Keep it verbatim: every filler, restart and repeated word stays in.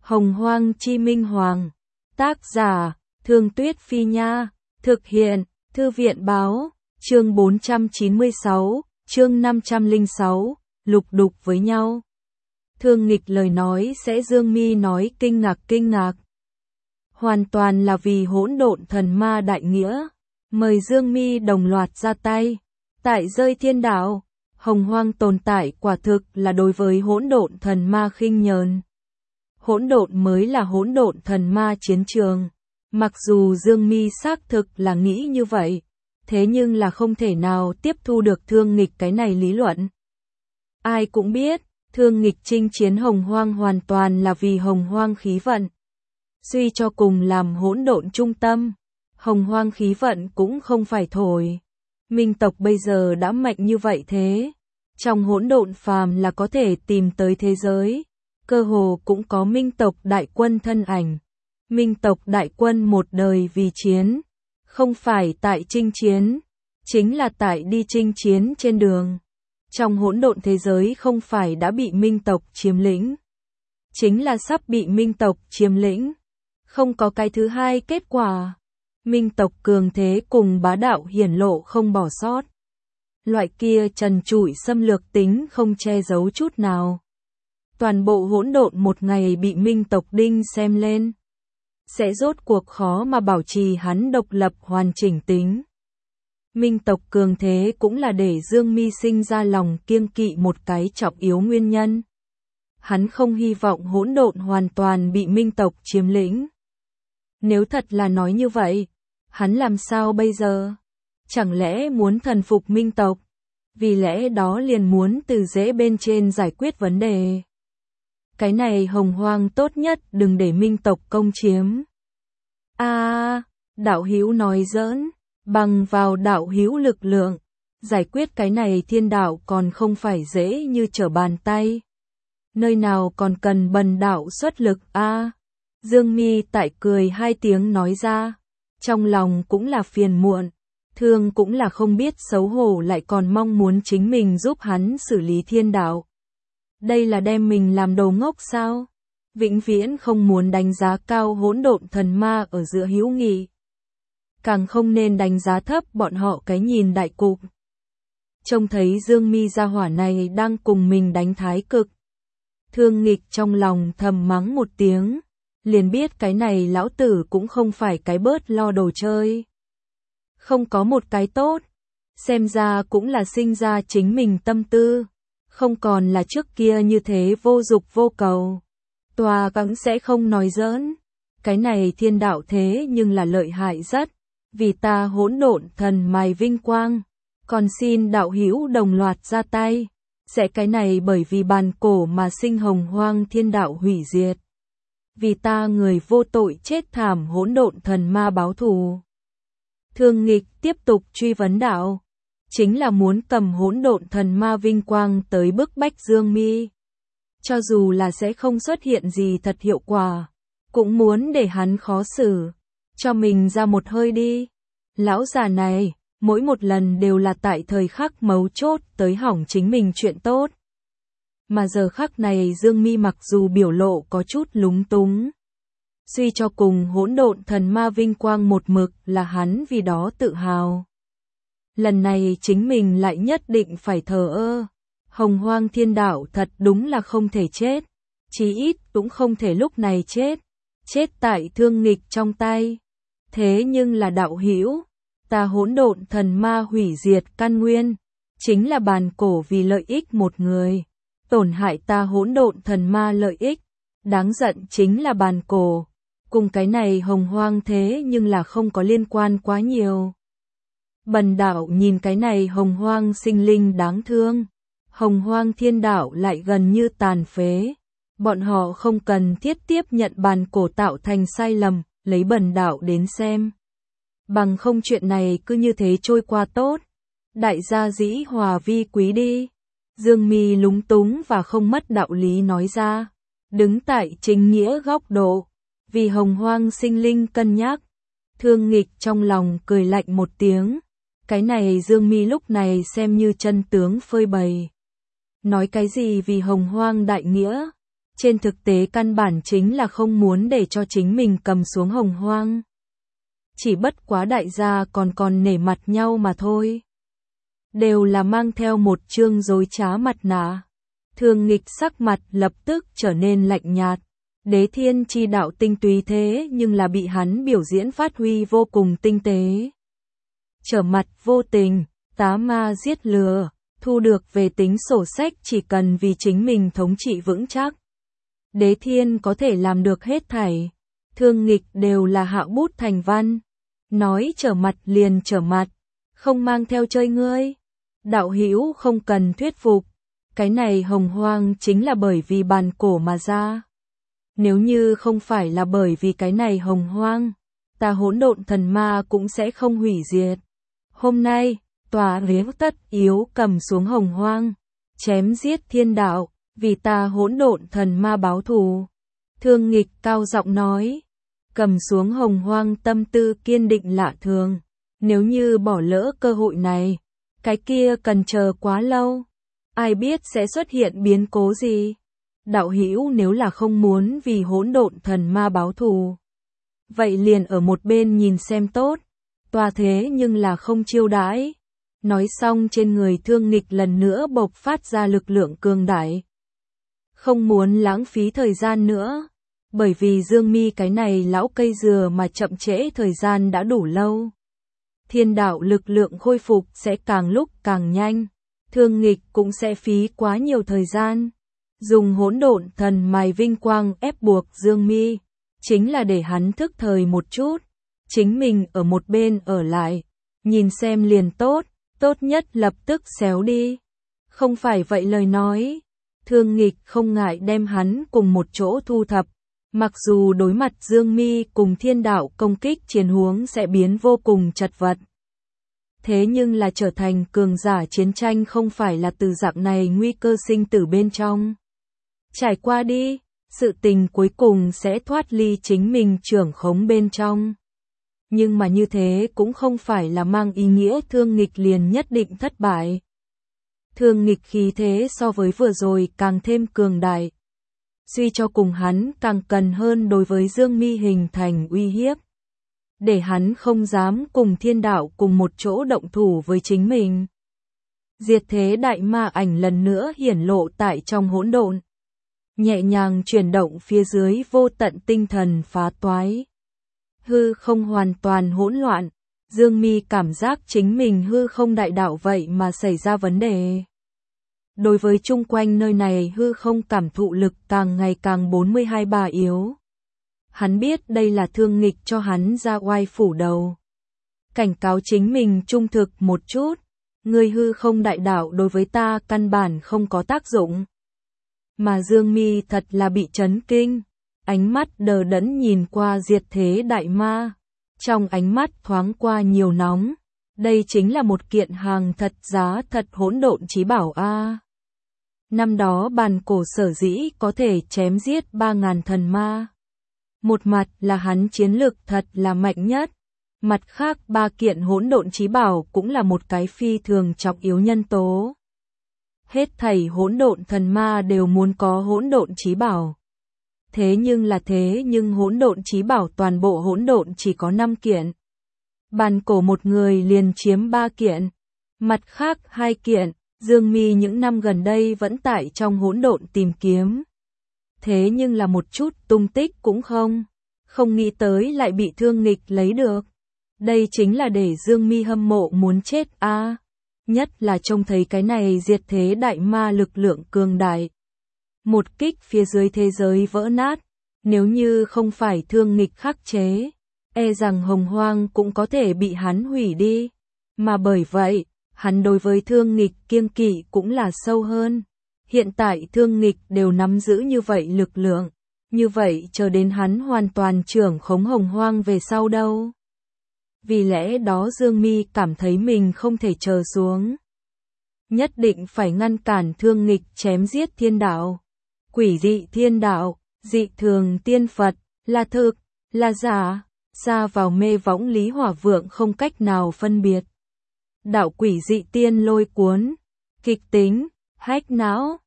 Hồng Hoang Chi Minh Hoàng. Tác giả, Thương Tuyết Phi Nha. Thực hiện, Thư viện Báo. Chương bốn trăm chín mươi sáu, chương năm trăm lẻ sáu, lục đục với nhau. Thương nghịch lời nói sẽ Dương Mi nói kinh ngạc kinh ngạc. Hoàn toàn là vì hỗn độn thần ma đại nghĩa. Mời Dương Mi đồng loạt ra tay. Tại rơi thiên đạo, Hồng Hoang tồn tại quả thực là đối với hỗn độn thần ma khinh nhờn. Hỗn độn mới là hỗn độn thần ma chiến trường. Mặc dù Dương Mi xác thực là nghĩ như vậy, thế nhưng là không thể nào tiếp thu được Thương nghịch cái này lý luận. Ai cũng biết, Thương nghịch chinh chiến Hồng Hoang hoàn toàn là vì Hồng Hoang khí vận. Suy cho cùng làm hỗn độn trung tâm, Hồng Hoang khí vận cũng không phải thổi. Minh tộc bây giờ đã mạnh như vậy thế, trong hỗn độn phàm là có thể tìm tới thế giới, cơ hồ cũng có Minh tộc đại quân thân ảnh. Minh tộc đại quân một đời vì chiến, không phải tại chinh chiến, chính là tại đi chinh chiến trên đường. Trong hỗn độn thế giới không phải đã bị Minh tộc chiếm lĩnh, chính là sắp bị Minh tộc chiếm lĩnh. Không có cái thứ hai kết quả. Minh tộc cường thế cùng bá đạo hiển lộ không bỏ sót. Loại kia trần trụi xâm lược tính không che giấu chút nào. Toàn bộ hỗn độn một ngày bị Minh tộc đinh xem lên, sẽ rốt cuộc khó mà bảo trì hắn độc lập hoàn chỉnh tính. Minh tộc cường thế cũng là để Dương Mi sinh ra lòng kiêng kỵ một cái trọng yếu nguyên nhân. Hắn không hy vọng hỗn độn hoàn toàn bị Minh tộc chiếm lĩnh. Nếu thật là nói như vậy, hắn làm sao bây giờ? Chẳng lẽ muốn thần phục Minh tộc? Vì lẽ đó liền muốn từ dễ bên trên giải quyết vấn đề. Cái này Hồng Hoang tốt nhất đừng để Minh tộc công chiếm. A, à, đạo hữu nói giỡn, bằng vào đạo hữu lực lượng, giải quyết cái này thiên đạo còn không phải dễ như trở bàn tay. Nơi nào còn cần bần đạo xuất lực a? À, Dương Mi tại cười hai tiếng nói ra, trong lòng cũng là phiền muộn, Thương cũng là không biết xấu hổ lại còn mong muốn chính mình giúp hắn xử lý thiên đạo. Đây là đem mình làm đồ ngốc sao? Vĩnh viễn không muốn đánh giá cao hỗn độn thần ma ở giữa hữu nghị. Càng không nên đánh giá thấp bọn họ cái nhìn đại cục. Trông thấy Dương Mi gia hỏa này đang cùng mình đánh thái cực. Thương nghịch trong lòng thầm mắng một tiếng, liền biết cái này lão tử cũng không phải cái bớt lo đồ chơi. Không có một cái tốt, xem ra cũng là sinh ra chính mình tâm tư, không còn là trước kia như thế vô dục vô cầu. Tòa cũng sẽ không nói giỡn, cái này thiên đạo thế nhưng là lợi hại rất, vì ta hỗn độn thần mài vinh quang, còn xin đạo hữu đồng loạt ra tay, sẽ cái này bởi vì bàn cổ mà sinh Hồng Hoang thiên đạo hủy diệt. Vì ta người vô tội chết thảm hỗn độn thần ma báo thù. Thương nghịch tiếp tục truy vấn đạo, chính là muốn cầm hỗn độn thần ma vinh quang tới bức bách Dương Mi. Cho dù là sẽ không xuất hiện gì thật hiệu quả, cũng muốn để hắn khó xử, cho mình ra một hơi đi. Lão già này, mỗi một lần đều là tại thời khắc mấu chốt tới hỏng chính mình chuyện tốt. Mà giờ khắc này Dương Mi mặc dù biểu lộ có chút lúng túng, suy cho cùng hỗn độn thần ma vinh quang một mực là hắn vì đó tự hào. Lần này chính mình lại nhất định phải thờ ơ. Hồng Hoang thiên đạo thật đúng là không thể chết, chí ít cũng không thể lúc này chết, chết tại Thương nghịch trong tay. Thế nhưng là đạo hữu, ta hỗn độn thần ma hủy diệt căn nguyên, chính là bàn cổ vì lợi ích một người, tổn hại ta hỗn độn thần ma lợi ích, đáng giận chính là bàn cổ, cùng cái này Hồng Hoang thế nhưng là không có liên quan quá nhiều. Bần đạo nhìn cái này Hồng Hoang sinh linh đáng thương, Hồng Hoang thiên đạo lại gần như tàn phế, bọn họ không cần thiết tiếp nhận bàn cổ tạo thành sai lầm, lấy bần đạo đến xem. Bằng không chuyện này cứ như thế trôi qua tốt, đại gia dĩ hòa vi quý đi. Dương Mi lúng túng và không mất đạo lý nói ra, đứng tại chính nghĩa góc độ, vì Hồng Hoang sinh linh cân nhắc. Thương nghịch trong lòng cười lạnh một tiếng, cái này Dương Mi lúc này xem như chân tướng phơi bày. Nói cái gì vì Hồng Hoang đại nghĩa, Trên thực tế căn bản chính là không muốn để cho chính mình cầm xuống Hồng Hoang. Chỉ bất quá đại gia còn còn nể mặt nhau mà thôi. Đều là mang theo một chương dối trá mặt nạ. Thương Nghịch sắc mặt lập tức trở nên lạnh nhạt. Đế thiên chi đạo tinh túy thế nhưng là bị hắn biểu diễn phát huy vô cùng tinh tế. Trở mặt vô tình, tá ma giết lừa, thu được về tính sổ sách chỉ cần vì chính mình thống trị vững chắc. Đế thiên có thể làm được hết thảy. Thương Nghịch đều là hạ bút thành văn. Nói trở mặt liền trở mặt, không mang theo chơi ngươi. Đạo hữu không cần thuyết phục. Cái này Hồng Hoang chính là bởi vì bàn cổ mà ra. Nếu như không phải là bởi vì cái này Hồng Hoang, ta hỗn độn thần ma cũng sẽ không hủy diệt. Hôm nay, tòa riếng tất yếu cầm xuống Hồng Hoang, chém giết thiên đạo, vì ta hỗn độn thần ma báo thù. Thương Nghịch cao giọng nói, cầm xuống Hồng Hoang tâm tư kiên định lạ thường. Nếu như bỏ lỡ cơ hội này, cái kia cần chờ quá lâu. Ai biết sẽ xuất hiện biến cố gì? Đạo hữu nếu là không muốn vì hỗn độn thần ma báo thù, vậy liền ở một bên nhìn xem tốt. Tòa thế nhưng là không chiêu đãi. Nói xong trên người Thương Nghịch lần nữa bộc phát ra lực lượng cường đại. Không muốn lãng phí thời gian nữa, bởi vì Dương Mi cái này lão cây dừa mà chậm trễ thời gian đã đủ lâu. Thiên đạo lực lượng khôi phục sẽ càng lúc càng nhanh. Thương Nghịch cũng sẽ phí quá nhiều thời gian. Dùng hỗn độn thần mài vinh quang ép buộc Dương Mi, chính là để hắn thức thời một chút. Chính mình ở một bên ở lại, nhìn xem liền tốt, tốt nhất lập tức xéo đi. Không phải vậy lời nói, Thương Nghịch không ngại đem hắn cùng một chỗ thu thập. Mặc dù đối mặt Dương Mi cùng thiên đạo công kích chiến huống sẽ biến vô cùng chật vật. Thế nhưng là trở thành cường giả chiến tranh không phải là từ dạng này nguy cơ sinh tử bên trong. Trải qua đi, sự tình cuối cùng sẽ thoát ly chính mình trưởng khống bên trong. Nhưng mà như thế cũng không phải là mang ý nghĩa Thương Nghịch liền nhất định thất bại. Thương Nghịch khí thế so với vừa rồi càng thêm cường đại. Suy cho cùng hắn càng cần hơn đối với Dương Mi hình thành uy hiếp. Để hắn không dám cùng thiên đạo cùng một chỗ động thủ với chính mình. Diệt thế đại ma ảnh lần nữa hiển lộ tại trong hỗn độn. Nhẹ nhàng chuyển động phía dưới vô tận tinh thần phá toái. Hư không hoàn toàn hỗn loạn. Dương Mi cảm giác chính mình hư không đại đạo vậy mà xảy ra vấn đề. Đối với chung quanh nơi này hư không cảm thụ lực càng ngày càng bốn mươi hai bà yếu. Hắn biết đây là Thương Nghịch cho hắn ra oai phủ đầu. Cảnh cáo chính mình trung thực một chút. Ngươi hư không đại đạo đối với ta căn bản không có tác dụng. Mà Dương Mi thật là bị chấn kinh. Ánh mắt đờ đẫn nhìn qua diệt thế đại ma. Trong ánh mắt thoáng qua nhiều nóng. Đây chính là một kiện hàng thật giá thật hỗn độn chí bảo a. Năm đó bàn cổ sở dĩ có thể chém giết ba ngàn thần ma. Một mặt là hắn chiến lực thật là mạnh nhất. Mặt khác ba kiện hỗn độn chí bảo cũng là một cái phi thường trọng yếu nhân tố. Hết thảy hỗn độn thần ma đều muốn có hỗn độn chí bảo. Thế nhưng là thế nhưng hỗn độn chí bảo toàn bộ hỗn độn chỉ có năm kiện. Bàn cổ một người liền chiếm ba kiện. Mặt khác hai kiện, Dương Mi những năm gần đây vẫn tại trong hỗn độn tìm kiếm. Thế nhưng là một chút tung tích cũng không. Không nghĩ tới lại bị Thương Nghịch lấy được. Đây chính là để Dương Mi hâm mộ muốn chết a. À, nhất là trông thấy cái này diệt thế đại ma lực lượng cường đại. Một kích phía dưới thế giới vỡ nát. Nếu như không phải Thương Nghịch khắc chế, e rằng Hồng Hoang cũng có thể bị hắn hủy đi. Mà bởi vậy, hắn đối với Thương Nghịch kiêng kỵ cũng là sâu hơn. Hiện tại Thương Nghịch đều nắm giữ như vậy lực lượng. Như vậy chờ đến hắn hoàn toàn trưởng khống Hồng Hoang về sau đâu. Vì lẽ đó Dương Mi cảm thấy mình không thể chờ xuống. Nhất định phải ngăn cản Thương Nghịch chém giết thiên đạo. Quỷ dị thiên đạo, dị thường tiên Phật, là thực, là giả, xa vào mê võng Lý Hỏa Vượng không cách nào phân biệt. Đạo quỷ dị tiên lôi cuốn, kịch tính, hách não,